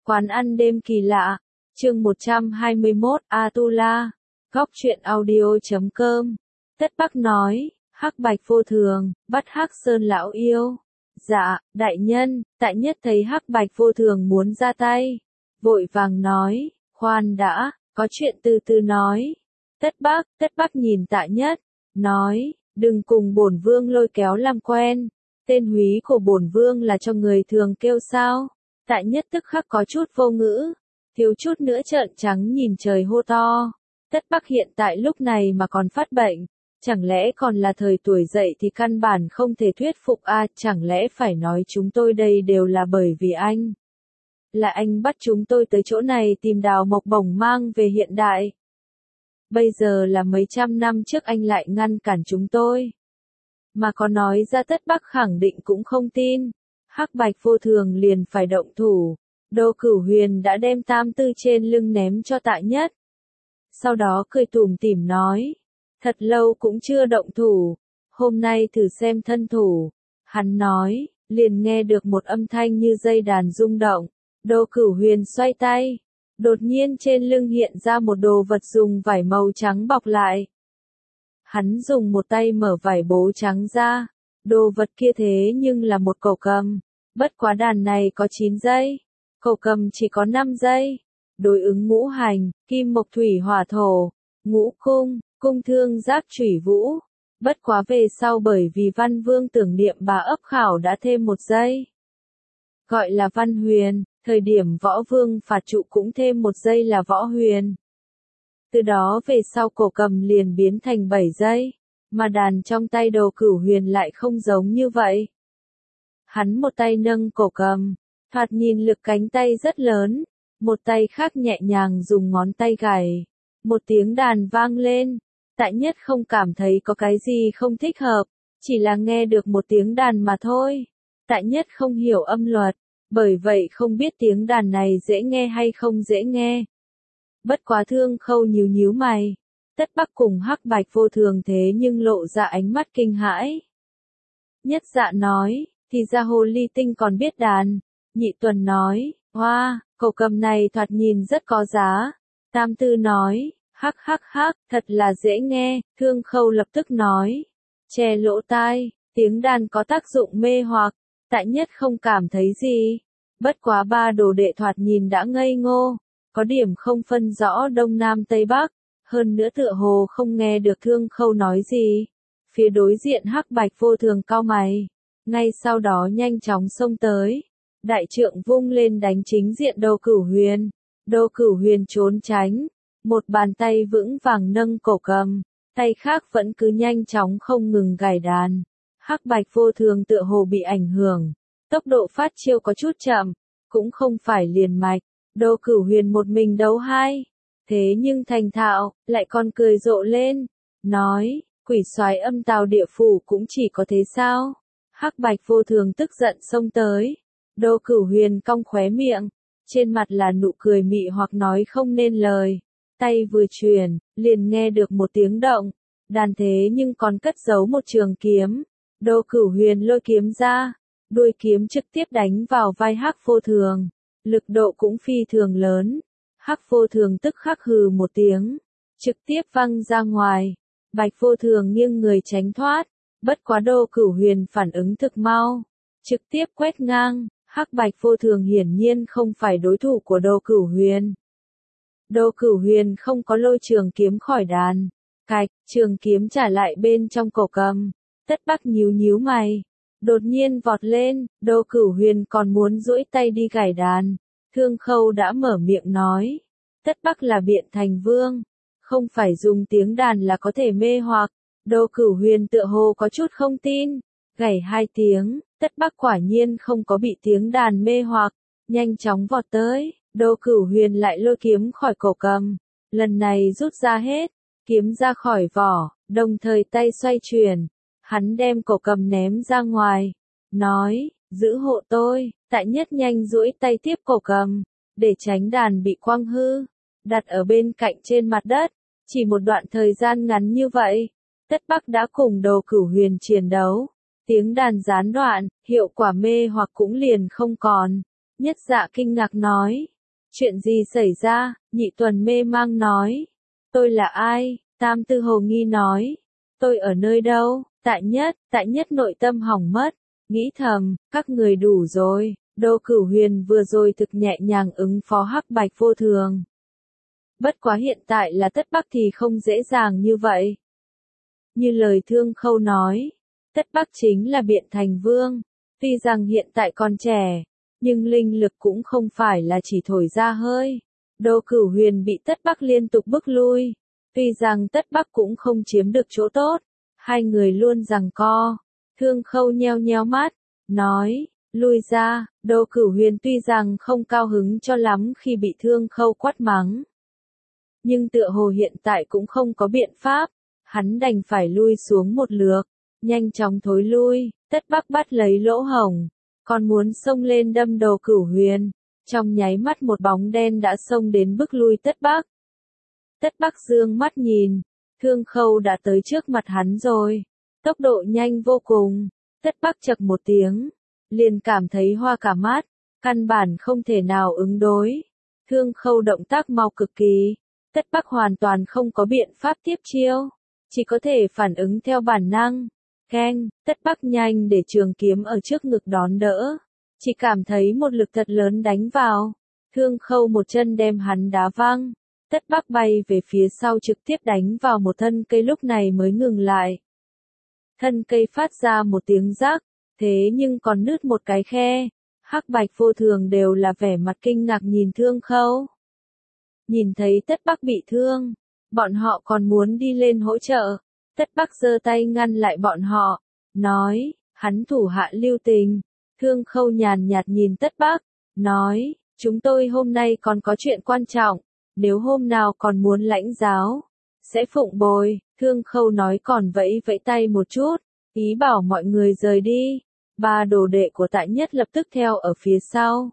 Quán ăn đêm kỳ lạ, chương 121, Atula, góc truyện audio.com. Tất Bắc nói, Hắc Bạch vô thường, bắt Hắc Sơn lão yêu. Dạ, đại nhân, tại nhất thấy Hắc Bạch vô thường muốn ra tay. Vội vàng nói, khoan đã, có chuyện từ từ nói. Tất Bắc nhìn tại nhất, nói, đừng cùng bổn vương lôi kéo làm quen. Tên húy của bổn vương là cho người thường kêu sao. Tại nhất tức khắc có chút vô ngữ, thiếu chút nữa trợn trắng nhìn trời hô to. Tất Bắc hiện tại lúc này mà còn phát bệnh, chẳng lẽ còn là thời tuổi dậy thì căn bản không thể thuyết phục chẳng lẽ phải nói chúng tôi đây đều là bởi vì anh. Là anh bắt chúng tôi tới chỗ này tìm đào mộc bổng mang về hiện đại. Bây giờ là mấy trăm năm trước anh lại ngăn cản chúng tôi. Mà có nói ra Tất Bắc khẳng định cũng không tin. Hắc Bạch vô thường liền phải động thủ. Đô Cửu Huyền đã đem tam tư trên lưng ném cho tại nhất. Sau đó cười tủm tỉm nói. Thật lâu cũng chưa động thủ. Hôm nay thử xem thân thủ. Hắn nói, liền nghe được một âm thanh như dây đàn rung động. Đô Cửu Huyền xoay tay. Đột nhiên trên lưng hiện ra một đồ vật dùng vải màu trắng bọc lại. Hắn dùng một tay mở vải bố trắng ra. Đồ vật kia thế nhưng là một cẩu cầm. Bất quá đàn này có 9 giây. Cẩu cầm chỉ có 5 giây. Đối ứng ngũ hành, kim mộc thủy hỏa thổ, ngũ cung, cung thương giáp chủy vũ. Bất quá về sau bởi vì Văn Vương tưởng niệm bà ấp khảo đã thêm 1 giây. Gọi là Văn Huyền, thời điểm Võ Vương phạt trụ cũng thêm 1 giây là Võ Huyền. Từ đó về sau cổ cầm liền biến thành 7 giây, mà đàn trong tay Đồ Cửu Huyền lại không giống như vậy. Hắn một tay nâng cổ cầm, thoạt nhìn lực cánh tay rất lớn, một tay khác nhẹ nhàng dùng ngón tay gảy. Một tiếng đàn vang lên, tại nhất không cảm thấy có cái gì không thích hợp, chỉ là nghe được một tiếng đàn mà thôi. Tại nhất không hiểu âm luật, bởi vậy không biết tiếng đàn này dễ nghe hay không dễ nghe. Bất quá Thương Khâu nhíu mày. Tất Bắc cùng Hắc Bạch vô thường thế nhưng lộ ra ánh mắt kinh hãi. Nhất Dạ nói, thì ra hồ ly tinh còn biết đàn. Nhị Tuần nói, hoa, cẩu cầm này thoạt nhìn rất có giá. Tam Tư nói, hắc, thật là dễ nghe. Thương Khâu lập tức nói, che lỗ tai, tiếng đàn có tác dụng mê hoặc. Tại nhất không cảm thấy gì. Bất quá ba đồ đệ thoạt nhìn đã ngây ngô, có điểm không phân rõ đông nam tây bắc, hơn nữa tựa hồ không nghe được Thương Khâu nói gì. Phía đối diện Hắc Bạch vô thường cau mày, ngay sau đó nhanh chóng xông tới, đại trượng vung lên đánh chính diện Đô Cửu Huyền. Đô Cửu Huyền trốn tránh, một bàn tay vững vàng nâng cổ cầm, tay khác vẫn cứ nhanh chóng không ngừng gảy đàn. Hắc Bạch vô thường tựa hồ bị ảnh hưởng, tốc độ phát chiêu có chút chậm, cũng không phải liền mạch. Đô Cửu Huyền một mình đấu hai, thế nhưng thành thạo, lại còn cười rộ lên, nói, quỷ soái âm tào địa phủ cũng chỉ có thế sao? Hắc Bạch vô thường tức giận xông tới, Đô Cửu Huyền cong khóe miệng, trên mặt là nụ cười mị hoặc nói không nên lời, tay vừa chuyển, liền nghe được một tiếng động, đàn thế nhưng còn cất giấu một trường kiếm. Đô Cửu Huyền lôi kiếm ra, đuôi kiếm trực tiếp đánh vào vai Hắc vô thường. Lực độ cũng phi thường lớn. Hắc vô thường tức khắc hừ một tiếng, trực tiếp văng ra ngoài. Bạch vô thường nghiêng người tránh thoát, bất quá Đô Cửu Huyền phản ứng thực mau, trực tiếp quét ngang. Hắc Bạch vô thường hiển nhiên không phải đối thủ của Đô Cửu Huyền. Đô Cửu Huyền không có lôi trường kiếm khỏi đàn, cạch, trường kiếm trả lại bên trong cổ cầm. Tất Bắc nhíu mày, đột nhiên vọt lên. Đô Cửu Huyền còn muốn duỗi tay đi gảy đàn. Thương Khâu đã mở miệng nói, Tất Bắc là Biện Thành Vương, không phải dùng tiếng đàn là có thể mê hoặc. Đô Cửu Huyền tựa hồ có chút không tin, gảy 2 tiếng, Tất Bắc quả nhiên không có bị tiếng đàn mê hoặc, nhanh chóng vọt tới. Đô Cửu Huyền lại lôi kiếm khỏi cổ cầm, lần này rút ra hết, kiếm ra khỏi vỏ, đồng thời tay xoay chuyển, hắn đem cổ cầm ném ra ngoài, nói, giữ hộ tôi. Tại nhất nhanh duỗi tay tiếp cổ cầm, để tránh đàn bị quăng hư, đặt ở bên cạnh trên mặt đất. Chỉ một đoạn thời gian ngắn như vậy, Tất Bắc đã cùng Đô Cửu Huyền chiến đấu. Tiếng đàn gián đoạn, hiệu quả mê hoặc cũng liền không còn. Nhất Dạ kinh ngạc nói, Chuyện gì xảy ra? Nhị Tuần mê mang nói. Tôi là ai? Tam Tư hồ nghi nói. Tôi ở nơi đâu? Tại nhất nội tâm hỏng mất. Nghĩ thầm, các người đủ rồi. Đô Cửu Huyền vừa rồi thực nhẹ nhàng ứng phó Hắc Bạch Vô Thường. Bất quá hiện tại là Tất Bắc thì không dễ dàng như vậy. Như lời Thương Khâu nói, Tất Bắc chính là Biện Thành Vương. Tuy rằng hiện tại còn trẻ, nhưng linh lực cũng không phải là chỉ thổi ra hơi. Đô Cửu Huyền bị Tất Bắc liên tục bức lui. Tuy rằng Tất Bắc cũng không chiếm được chỗ tốt, hai người luôn giằng co. Thương Khâu nheo nheo mắt, nói, lui ra. Đô Cửu Huyền tuy rằng không cao hứng cho lắm khi bị Thương Khâu quát mắng, nhưng tựa hồ hiện tại cũng không có biện pháp, hắn đành phải lui xuống một lượt, nhanh chóng thối lui. Tất Bắc bắt lấy lỗ hổng, còn muốn xông lên đâm Đô Cửu Huyền, trong nháy mắt một bóng đen đã xông đến bức lui Tất Bắc. Tất Bắc dương mắt nhìn, Thương Khâu đã tới trước mặt hắn rồi, tốc độ nhanh vô cùng. Tất Bắc chậc một tiếng, liền cảm thấy hoa cả mắt, căn bản không thể nào ứng đối. Thương Khâu động tác mau cực kỳ, Tất Bắc hoàn toàn không có biện pháp tiếp chiêu, chỉ có thể phản ứng theo bản năng. Keng, Tất Bắc nhanh để trường kiếm ở trước ngực đón đỡ, chỉ cảm thấy một lực thật lớn đánh vào. Thương Khâu một chân đem hắn đá văng, Tất Bắc bay về phía sau trực tiếp đánh vào một thân cây lúc này mới ngừng lại. Thân cây phát ra một tiếng rắc, thế nhưng còn nứt một cái khe. Hắc Bạch Vô Thường đều là vẻ mặt kinh ngạc nhìn Thương Khâu. Nhìn thấy Tất Bắc bị thương, bọn họ còn muốn đi lên hỗ trợ. Tất Bắc giơ tay ngăn lại bọn họ, nói, hắn thủ hạ lưu tình. Thương Khâu nhàn nhạt nhìn Tất Bắc, nói, chúng tôi hôm nay còn có chuyện quan trọng, nếu hôm nào còn muốn lãnh giáo, sẽ phụng bồi. Thương Khâu nói còn vẫy vẫy tay một chút, ý bảo mọi người rời đi. Ba đồ đệ của Tại Nhất lập tức theo ở phía sau.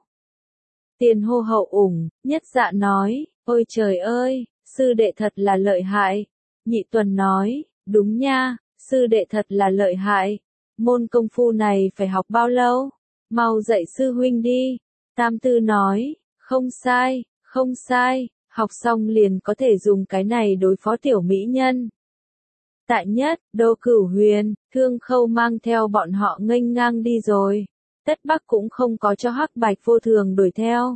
Tiền hô hậu ủng, Nhất Dạ nói, ôi trời ơi, sư đệ thật là lợi hại. Nhị Tuần nói, đúng nha, sư đệ thật là lợi hại. Môn công phu này phải học bao lâu? Mau dạy sư huynh đi. Tam Tư nói, không sai, không sai, học xong liền có thể dùng cái này đối phó tiểu mỹ nhân. Tại Nhất, Đô Cửu Huyền, Thương Khâu mang theo bọn họ nghênh ngang đi rồi. Tất Bắc cũng không có cho Hắc Bạch Vô Thường đuổi theo.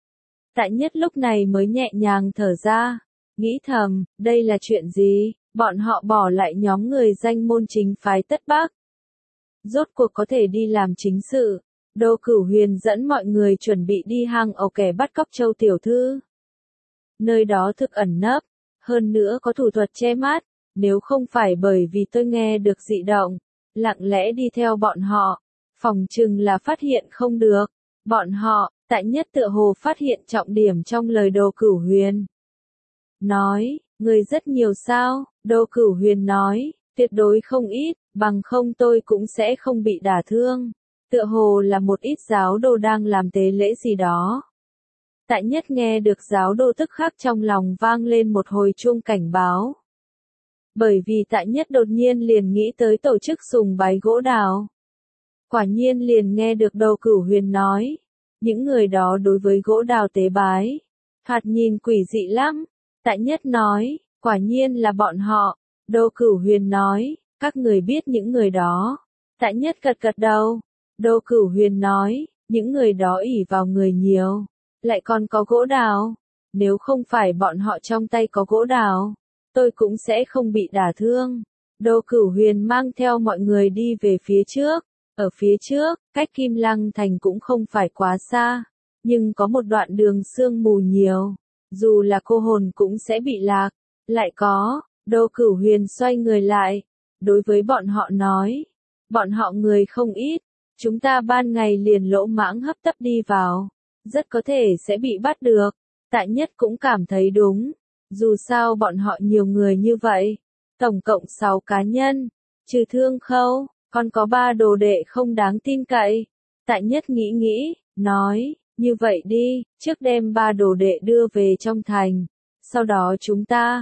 Tại Nhất lúc này mới nhẹ nhàng thở ra, nghĩ thầm, đây là chuyện gì? Bọn họ bỏ lại nhóm người danh môn chính phái Tất Bắc, rốt cuộc có thể đi làm chính sự. Đô Cửu Huyền dẫn mọi người chuẩn bị đi hang ổ kẻ bắt cóc Châu tiểu thư. Nơi đó thực ẩn nấp, hơn nữa có thủ thuật che mắt. Nếu không phải bởi vì tôi nghe được dị động, lặng lẽ đi theo bọn họ, phòng chừng là phát hiện không được. Bọn họ, Tại Nhất tựa hồ phát hiện trọng điểm trong lời Đô Cửu Huyền. Nói, người rất nhiều sao? Đô Cửu Huyền nói, tuyệt đối không ít, bằng không tôi cũng sẽ không bị đả thương. Tựa hồ là một ít giáo đồ đang làm tế lễ gì đó. Tại Nhất nghe được giáo đồ tức khắc trong lòng vang lên một hồi chuông cảnh báo. Bởi vì Tại Nhất đột nhiên liền nghĩ tới tổ chức sùng bái gỗ đào. Quả nhiên liền nghe được Đô Cửu Huyền nói, những người đó đối với gỗ đào tế bái, thoạt nhìn quỷ dị lắm. Tại Nhất nói, quả nhiên là bọn họ. Đô Cửu Huyền nói, các người biết những người đó. Tại Nhất gật gật đầu. Đô Cửu Huyền nói, những người đó ỷ vào người nhiều, lại còn có gỗ đào. Nếu không phải bọn họ trong tay có gỗ đào, tôi cũng sẽ không bị đả thương. Đô Cửu Huyền mang theo mọi người đi về phía trước. Ở phía trước, cách Kim Lăng Thành cũng không phải quá xa, nhưng có một đoạn đường sương mù nhiều, dù là cô hồn cũng sẽ bị lạc. Lại có, Đô Cửu Huyền xoay người lại, đối với bọn họ nói, bọn họ người không ít, chúng ta ban ngày liền lỗ mãng hấp tấp đi vào, rất có thể sẽ bị bắt được. Tại Nhất cũng cảm thấy đúng, dù sao bọn họ nhiều người như vậy, tổng cộng 6 cá nhân, trừ Thương Khâu, còn có 3 đồ đệ không đáng tin cậy. Tại Nhất nghĩ nghĩ, nói, như vậy đi, trước đem 3 đồ đệ đưa về trong thành, sau đó chúng ta,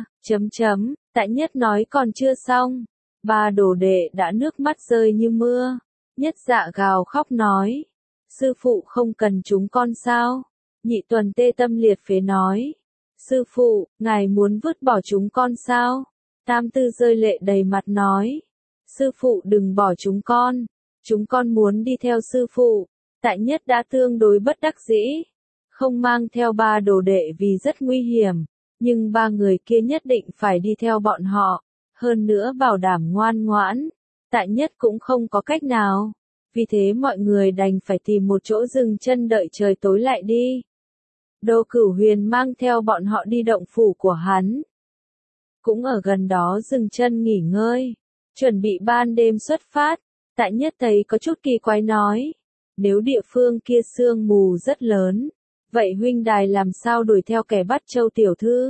Tại Nhất nói còn chưa xong, 3 đồ đệ đã nước mắt rơi như mưa. Nhất Dạ gào khóc nói, sư phụ không cần chúng con sao? Nhị Tuần tê tâm liệt phế nói. Sư phụ, ngài muốn vứt bỏ chúng con sao? Tam Tư rơi lệ đầy mặt nói. Sư phụ đừng bỏ chúng con muốn đi theo sư phụ. Tại Nhất đã tương đối bất đắc dĩ, không mang theo ba đồ đệ vì rất nguy hiểm, nhưng ba người kia nhất định phải đi theo bọn họ, hơn nữa bảo đảm ngoan ngoãn. Tại Nhất cũng không có cách nào, vì thế mọi người đành phải tìm một chỗ dừng chân đợi trời tối lại đi. Đô Cửu Huyền mang theo bọn họ đi động phủ của hắn, cũng ở gần đó dừng chân nghỉ ngơi, chuẩn bị ban đêm xuất phát. Tại Nhất thấy có chút kỳ quái nói, nếu địa phương kia sương mù rất lớn, vậy huynh đài làm sao đuổi theo kẻ bắt Châu tiểu thư?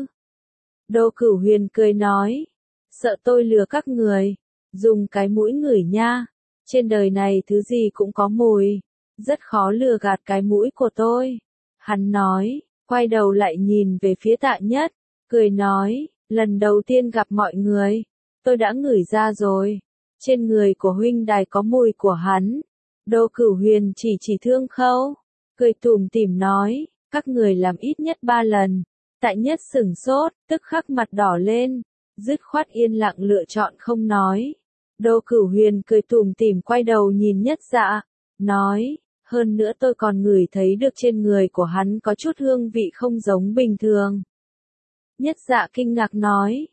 Đô Cửu Huyền cười nói, sợ tôi lừa các người, dùng cái mũi ngửi nha, trên đời này thứ gì cũng có mùi, rất khó lừa gạt cái mũi của tôi. Hắn nói, quay đầu lại nhìn về phía Tạ Nhất, cười nói, lần đầu tiên gặp mọi người, tôi đã ngửi ra rồi, trên người của huynh đài có mùi của hắn. Đô Cửu Huyền chỉ Thương Khâu, cười tủm tỉm nói, các người làm ít nhất 3 lần. Tại Nhất sửng sốt, tức khắc mặt đỏ lên, dứt khoát yên lặng lựa chọn không nói. Đô Cửu Huyền cười tủm tỉm quay đầu nhìn Nhất Dạ, nói, hơn nữa tôi còn ngửi thấy được trên người của hắn có chút hương vị không giống bình thường. Nhất Dạ kinh ngạc nói,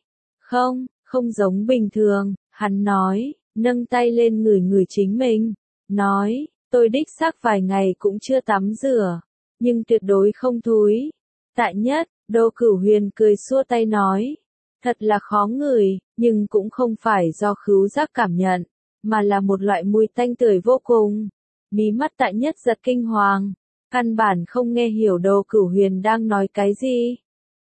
không giống bình thường. Hắn nói, nâng tay lên ngửi ngửi chính mình, nói, tôi đích xác vài ngày cũng chưa tắm rửa, nhưng tuyệt đối không thúi. Tại Nhất, Đô Cửu Huyền cười xua tay nói, thật là khó ngửi, nhưng cũng không phải do khứu giác cảm nhận, mà là một loại mùi tanh tưởi vô cùng. Mí mắt Tại Nhất giật kinh hoàng, căn bản không nghe hiểu Đô Cửu Huyền đang nói cái gì.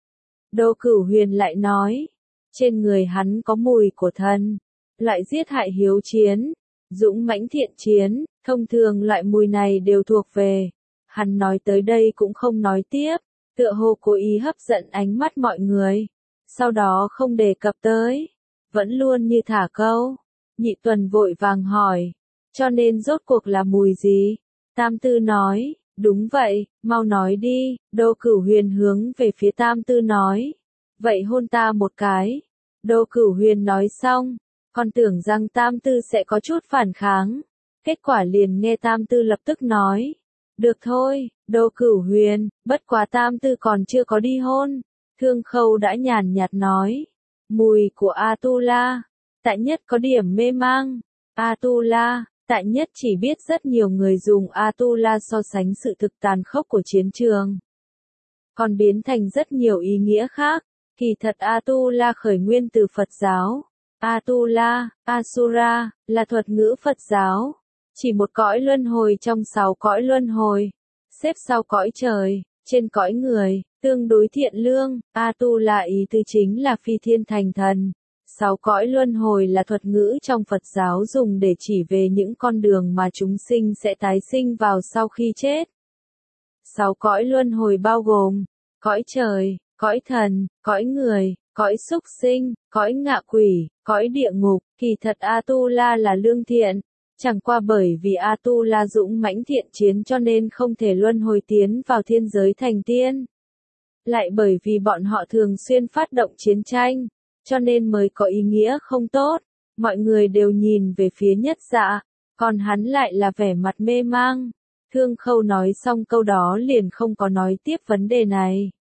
Đô Cửu Huyền lại nói, trên người hắn có mùi của thần, loại giết hại hiếu chiến, dũng mãnh thiện chiến, thông thường loại mùi này đều thuộc về. Hắn nói tới đây cũng không nói tiếp, tựa hồ cố ý hấp dẫn ánh mắt mọi người, sau đó không đề cập tới, vẫn luôn như thả câu. Nhị Tuần vội vàng hỏi, cho nên rốt cuộc là mùi gì? Tam Tư nói, đúng vậy, mau nói đi. Đô Cửu Huyền hướng về phía Tam Tư nói, vậy hôn ta một cái. Đô Cửu Huyền nói xong, còn tưởng rằng Tam Tư sẽ có chút phản kháng, kết quả liền nghe Tam Tư lập tức nói, được thôi. Đô Cửu Huyền, bất quá Tam Tư còn chưa có đi hôn. Thương Khâu đã nhàn nhạt nói, mùi của Atula. Tại Nhất có điểm mê mang. Atula, Tại Nhất chỉ biết rất nhiều người dùng Atula so sánh sự thực tàn khốc của chiến trường, còn biến thành rất nhiều ý nghĩa khác. Kỳ thật Atula khởi nguyên từ Phật giáo. Atula, Asura, là thuật ngữ Phật giáo, chỉ một cõi luân hồi trong 6 cõi luân hồi, xếp sau cõi trời, trên cõi người, tương đối thiện lương. Atula ý tứ chính là phi thiên thành thần. 6 cõi luân hồi là thuật ngữ trong Phật giáo dùng để chỉ về những con đường mà chúng sinh sẽ tái sinh vào sau khi chết. 6 cõi luân hồi bao gồm cõi trời, cõi thần, cõi người, cõi súc sinh, cõi ngạ quỷ, cõi địa ngục. Kỳ thật Atula là lương thiện, chẳng qua bởi vì Atula dũng mãnh thiện chiến cho nên không thể luân hồi tiến vào thiên giới thành tiên. Lại bởi vì bọn họ thường xuyên phát động chiến tranh, cho nên mới có ý nghĩa không tốt. Mọi người đều nhìn về phía Nhất Dạ, còn hắn lại là vẻ mặt mê mang. Thương Khâu nói xong câu đó liền không có nói tiếp vấn đề này,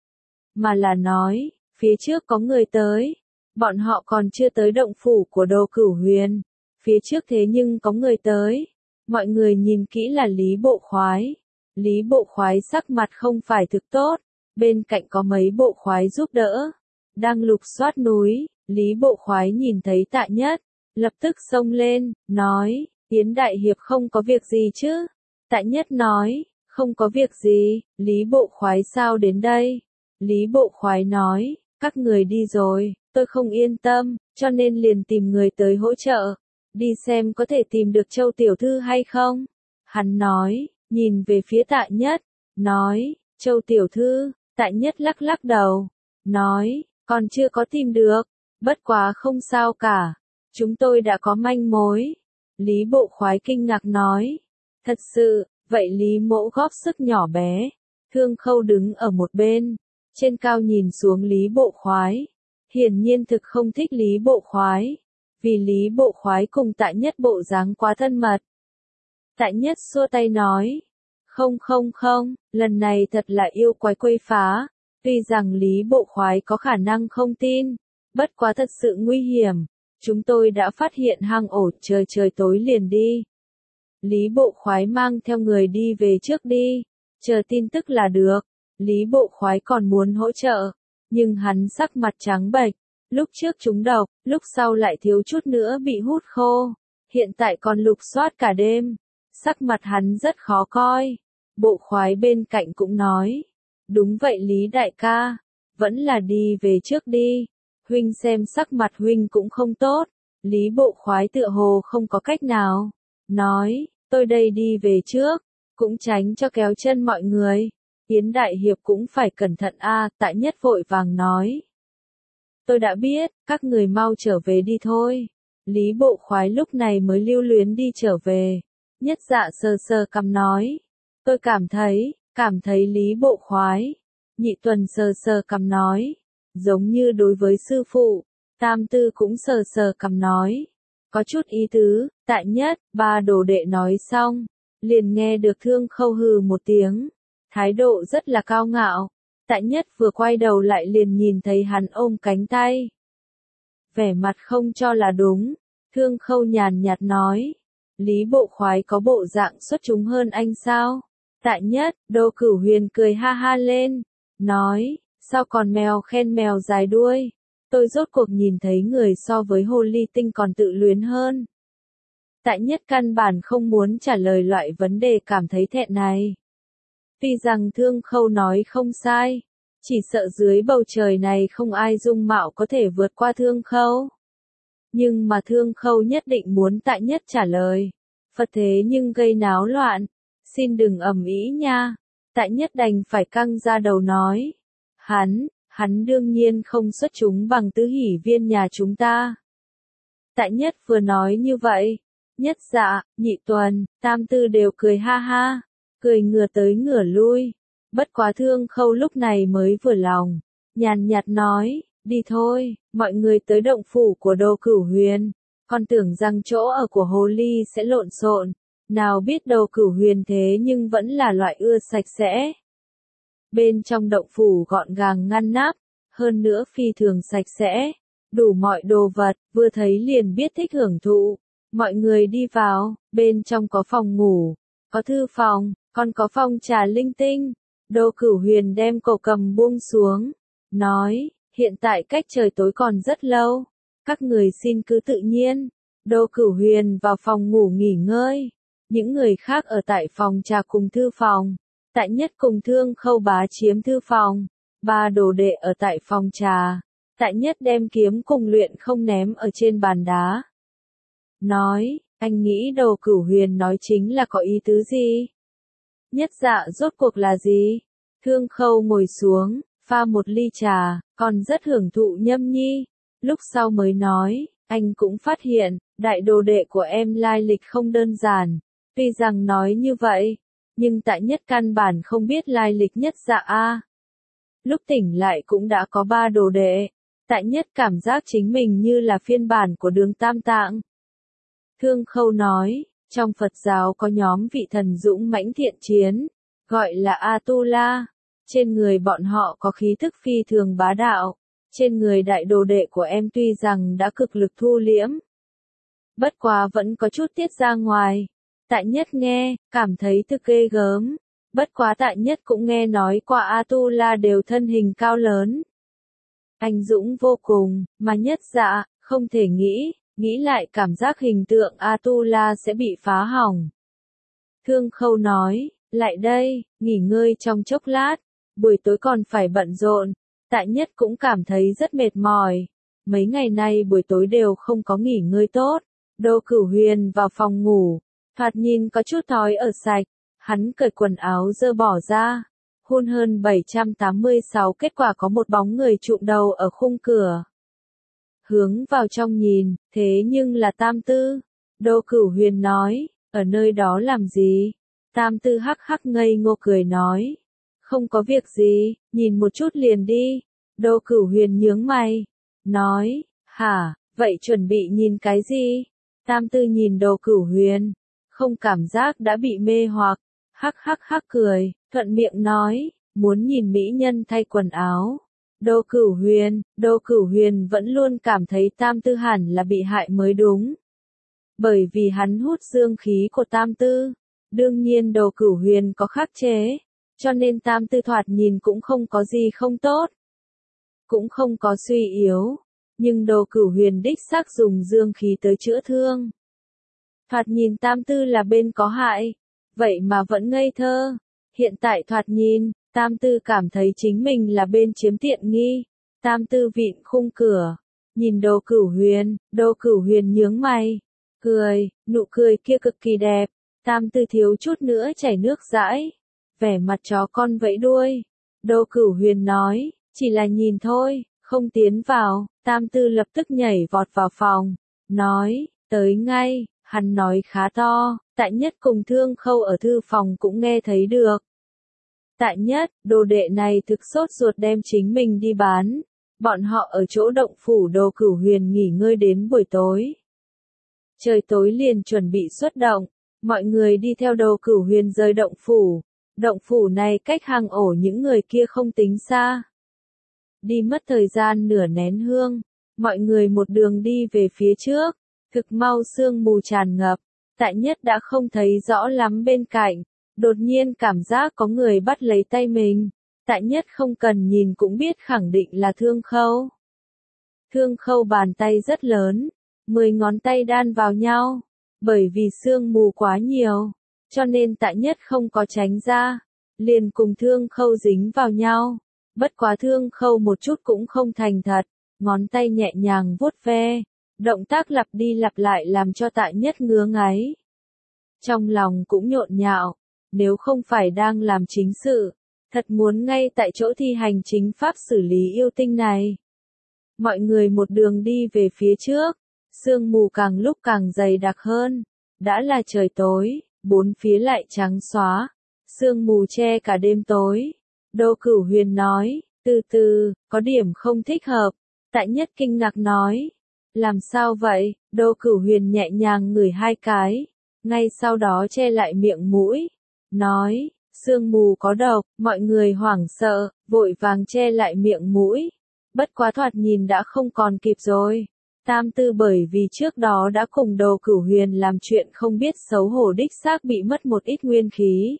mà là nói, phía trước có người tới, bọn họ còn chưa tới động phủ của Đô Cửu Huyền, phía trước thế nhưng có người tới. Mọi người nhìn kỹ là Lý Bộ Khoái. Lý Bộ Khoái sắc mặt không phải thực tốt, bên cạnh có mấy bộ khoái giúp đỡ, đang lục soát núi. Lý Bộ Khoái nhìn thấy Tạ Nhất, lập tức xông lên, nói, Tiến đại hiệp không có việc gì chứ? Tạ Nhất nói, không có việc gì. Lý Bộ Khoái sao đến đây? Lý Bộ Khoái nói, các người đi rồi, tôi không yên tâm, cho nên liền tìm người tới hỗ trợ, đi xem có thể tìm được Châu tiểu thư hay không. Hắn nói, nhìn về phía Tạ Nhất, nói, Châu tiểu thư. Tạ Nhất lắc lắc đầu, nói, còn chưa có tìm được, bất quá không sao cả, chúng tôi đã có manh mối. Lý Bộ Khoái kinh ngạc nói, thật sự, vậy Lý mỗ góp sức nhỏ bé. Thương Khâu đứng ở một bên, trên cao nhìn xuống Lý Bộ Khoái. Hiển nhiên thực không thích Lý Bộ Khoái, vì Lý Bộ Khoái cùng Tại Nhất bộ dáng quá thân mật. Tại Nhất xua tay nói, không, lần này thật là yêu quái quấy phá, tuy rằng Lý Bộ Khoái có khả năng không tin, bất quá thật sự nguy hiểm, chúng tôi đã phát hiện hang ổ, trời tối liền đi. Lý Bộ Khoái mang theo người đi về trước đi, chờ tin tức là được. Lý Bộ Khoái còn muốn hỗ trợ, nhưng hắn sắc mặt trắng bệch, lúc trước trúng độc, lúc sau lại thiếu chút nữa bị hút khô, hiện tại còn lục soát cả đêm, sắc mặt hắn rất khó coi. Bộ Khoái bên cạnh cũng nói, đúng vậy Lý đại ca, vẫn là đi về trước đi, huynh xem sắc mặt huynh cũng không tốt. Lý Bộ Khoái tựa hồ không có cách nào, nói, tôi đây đi về trước, cũng tránh cho kéo chân mọi người. Yến Đại Hiệp cũng phải cẩn thận a. Tại Nhất vội vàng nói. Tôi đã biết, các người mau trở về đi thôi. Lý Bộ Khoái lúc này mới lưu luyến đi trở về. Nhất Dạ sờ cằm nói. Tôi cảm thấy Lý Bộ Khoái. Nhị Tuần sờ cằm nói. Giống như đối với sư phụ. Tam Tư cũng sờ cằm nói. Có chút ý tứ. Tại Nhất, ba đồ đệ nói xong, liền nghe được Thương Khâu hừ một tiếng. Thái độ rất là cao ngạo. Tại Nhất vừa quay đầu lại liền nhìn thấy hắn ôm cánh tay. Vẻ mặt không cho là đúng. Thương Khâu nhàn nhạt nói. Lý Bộ Khoái có bộ dạng xuất chúng hơn anh sao? Tại Nhất, Đô Cửu Huyền cười ha ha lên. Nói, sao còn mèo khen mèo dài đuôi? Tôi rốt cuộc nhìn thấy người so với hồ ly tinh còn tự luyến hơn. Tại Nhất căn bản không muốn trả lời loại vấn đề cảm thấy thẹn này. Tuy rằng Thương Khâu nói không sai, chỉ sợ dưới bầu trời này không ai dung mạo có thể vượt qua Thương Khâu. Nhưng mà Thương Khâu nhất định muốn Tại Nhất trả lời. Phật thế nhưng gây náo loạn, xin đừng ầm ĩ nha. Tại Nhất đành phải căng ra đầu nói. Hắn đương nhiên không xuất chúng bằng Tứ Hỷ Viên nhà chúng ta. Tại Nhất vừa nói như vậy, Nhất Dạ, Nhị Tuần, Tam Tư đều cười ha ha. Cười ngửa tới ngửa lui. Bất quá Thương Khâu lúc này mới vừa lòng. Nhàn nhạt nói, đi thôi, mọi người tới động phủ của Đô Cửu Huyền. Con tưởng rằng chỗ ở của Hồ Ly sẽ lộn xộn. Nào biết Đô Cửu Huyền thế nhưng vẫn là loại ưa sạch sẽ. Bên trong động phủ gọn gàng ngăn nắp, hơn nữa phi thường sạch sẽ. Đủ mọi đồ vật, vừa thấy liền biết thích hưởng thụ. Mọi người đi vào, bên trong có phòng ngủ, có thư phòng, còn có phòng trà linh tinh. Đô Cửu Huyền đem cổ cầm buông xuống, nói, hiện tại cách trời tối còn rất lâu, các người xin cứ tự nhiên. Đô Cửu Huyền vào phòng ngủ nghỉ ngơi, những người khác ở tại phòng trà cùng thư phòng. Tại Nhất cùng Thương Khâu bá chiếm thư phòng, ba đồ đệ ở tại phòng trà. Tại Nhất đem kiếm cùng luyện không ném ở trên bàn đá. Nói, anh nghĩ Đô Cửu Huyền nói chính là có ý tứ gì? Nhất Dạ rốt cuộc là gì? Thương Khâu ngồi xuống, pha một ly trà, còn rất hưởng thụ nhâm nhi. Lúc sau mới nói, anh cũng phát hiện, đại đồ đệ của em lai lịch không đơn giản. Tuy rằng nói như vậy, nhưng Tại Nhất căn bản không biết lai lịch Nhất Dạ a. Lúc tỉnh lại cũng đã có 3 đồ đệ. Tại Nhất cảm giác chính mình như là phiên bản của Đường Tam Tạng. Thương Khâu nói, trong Phật giáo có nhóm vị thần dũng mãnh thiện chiến, gọi là Atula. Trên người bọn họ có khí thức phi thường bá đạo. Trên người đại đồ đệ của em tuy rằng đã cực lực thu liễm, bất quá vẫn có chút tiết ra ngoài. Tại Nhất nghe, cảm thấy thực ghê gớm. Bất quá Tại Nhất cũng nghe nói qua Atula đều thân hình cao lớn, anh dũng vô cùng, mà Nhất Dạ, không thể nghĩ lại cảm giác hình tượng Atula sẽ bị phá hỏng. Thương Khâu nói, lại đây, nghỉ ngơi trong chốc lát, buổi tối còn phải bận rộn. Tại Nhất cũng cảm thấy rất mệt mỏi. Mấy ngày nay buổi tối đều không có nghỉ ngơi tốt. Đô Cửu Huyền vào phòng ngủ, thoạt nhìn có chút thói ở sạch. Hắn cởi quần áo dơ bỏ ra. Hôn hơn 786 kết quả có một bóng người trụm đầu ở khung cửa. Hướng vào trong nhìn, thế nhưng là Tam Tư. Đô Cửu Huyền nói, ở nơi đó làm gì? Tam Tư hắc hắc ngây ngô cười nói, Không có việc gì, nhìn một chút liền đi. Đô Cửu Huyền nhướng mày, nói, hả, vậy chuẩn bị nhìn cái gì? Tam Tư nhìn Đô Cửu Huyền, không cảm giác đã bị mê hoặc, hắc hắc hắc cười, thuận miệng nói, muốn nhìn mỹ nhân thay quần áo. Đô Cửu Huyền vẫn luôn cảm thấy Tam Tư hẳn là bị hại mới đúng. Bởi vì hắn hút dương khí của Tam Tư, đương nhiên Đô Cửu Huyền có khắc chế, cho nên Tam Tư thoạt nhìn cũng không có gì không tốt, cũng không có suy yếu, nhưng Đô Cửu Huyền đích xác dùng dương khí tới chữa thương. Thoạt nhìn Tam Tư là bên có hại, vậy mà vẫn ngây thơ. Hiện tại thoạt nhìn, Tam Tư cảm thấy chính mình là bên chiếm tiện nghi. Tam Tư vịn khung cửa, nhìn Đô Cửu Huyền nhướng mày, cười, nụ cười kia cực kỳ đẹp. Tam Tư thiếu chút nữa chảy nước dãi, vẻ mặt chó con vẫy đuôi. Đô Cửu Huyền nói, chỉ là nhìn thôi, không tiến vào. Tam Tư lập tức nhảy vọt vào phòng, nói, tới ngay. Hắn nói khá to, Tại Nhất cùng Thương Khâu ở thư phòng cũng nghe thấy được. Tại Nhất, đồ đệ này thực sốt ruột đem chính mình đi bán. Bọn họ ở chỗ động phủ Đô Cửu Huyền nghỉ ngơi đến buổi tối. Trời tối liền chuẩn bị xuất động, mọi người đi theo Đô Cửu Huyền rời động phủ. Động phủ này cách hang ổ những người kia không tính xa. Đi mất thời gian nửa nén hương, mọi người một đường đi về phía trước. Thực mau sương mù tràn ngập, Tại Nhất đã không thấy rõ lắm bên cạnh, đột nhiên cảm giác có người bắt lấy tay mình. Tại Nhất không cần nhìn cũng biết khẳng định là Thương Khâu. Thương Khâu bàn tay rất lớn, 10 ngón tay đan vào nhau, bởi vì sương mù quá nhiều, cho nên Tại Nhất không có tránh ra, liền cùng Thương Khâu dính vào nhau. Bất quá Thương Khâu một chút cũng không thành thật, ngón tay nhẹ nhàng vuốt ve. Động tác lặp đi lặp lại làm cho Tại Nhất ngứa ngáy. Trong lòng cũng nhộn nhạo, nếu không phải đang làm chính sự, thật muốn ngay tại chỗ thi hành chính pháp xử lý yêu tinh này. Mọi người một đường đi về phía trước, sương mù càng lúc càng dày đặc hơn, đã là trời tối, bốn phía lại trắng xóa, sương mù che cả đêm tối. Đô Cửu Huyền nói, từ từ, có điểm không thích hợp. Tại Nhất kinh ngạc nói, làm sao vậy? Đô Cửu Huyền nhẹ nhàng ngửi 2 cái, ngay sau đó che lại miệng mũi, nói, sương mù có độc. Mọi người hoảng sợ, vội vàng che lại miệng mũi. Bất quá thoạt nhìn đã không còn kịp rồi. Tam Tư bởi vì trước đó đã cùng Đô Cửu Huyền làm chuyện không biết xấu hổ đích xác bị mất một ít nguyên khí.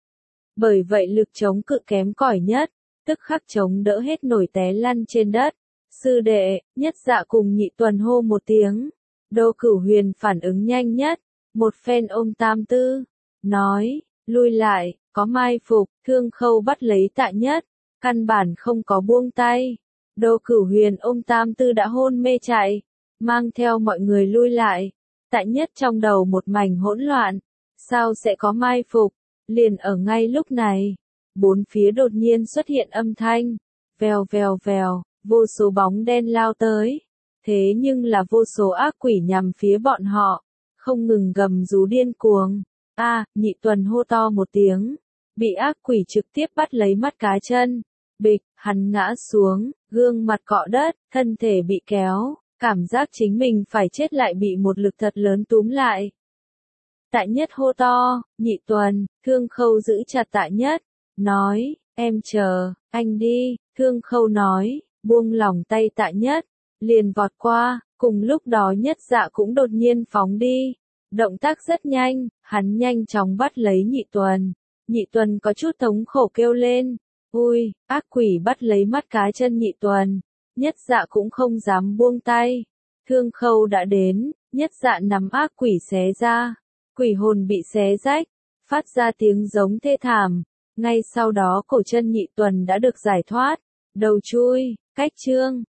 Bởi vậy lực chống cự kém cỏi nhất, tức khắc chống đỡ hết nổi té lăn trên đất. Sư đệ, Nhất Dạ cùng Nhị Tuần hô một tiếng. Đô Cửu Huyền phản ứng nhanh nhất, một phen ôm Tam Tư, nói, lui lại, có mai phục. Thương Khâu bắt lấy Tại Nhất, căn bản không có buông tay. Đô Cửu Huyền ôm Tam Tư đã hôn mê chạy, mang theo mọi người lui lại. Tại Nhất trong đầu một mảnh hỗn loạn, sao sẽ có mai phục? Liền ở ngay lúc này, bốn phía đột nhiên xuất hiện âm thanh, vèo vèo vèo. Vô số bóng đen lao tới, thế nhưng là vô số ác quỷ nhằm phía bọn họ, không ngừng gầm rú điên cuồng. Nhị Tuần hô to một tiếng, bị ác quỷ trực tiếp bắt lấy mắt cá chân, bịch, hắn ngã xuống, gương mặt cọ đất, thân thể bị kéo, cảm giác chính mình phải chết lại bị một lực thật lớn túm lại. Tại Nhất hô to, Nhị Tuần. Thương Khâu giữ chặt Tại Nhất, nói, em chờ, anh đi. Thương Khâu nói, buông lỏng tay Tại Nhất, liền vọt qua, cùng lúc đó Nhất Dạ cũng đột nhiên phóng đi. Động tác rất nhanh, hắn nhanh chóng bắt lấy Nhị Tuần. Nhị Tuần có chút thống khổ kêu lên, ui, ác quỷ bắt lấy mắt cá chân Nhị Tuần. Nhất Dạ cũng không dám buông tay. Thương Khâu đã đến, Nhất Dạ nắm ác quỷ xé ra. Quỷ hồn bị xé rách, phát ra tiếng giống thê thảm. Ngay sau đó cổ chân Nhị Tuần đã được giải thoát, đầu chui, cách chương.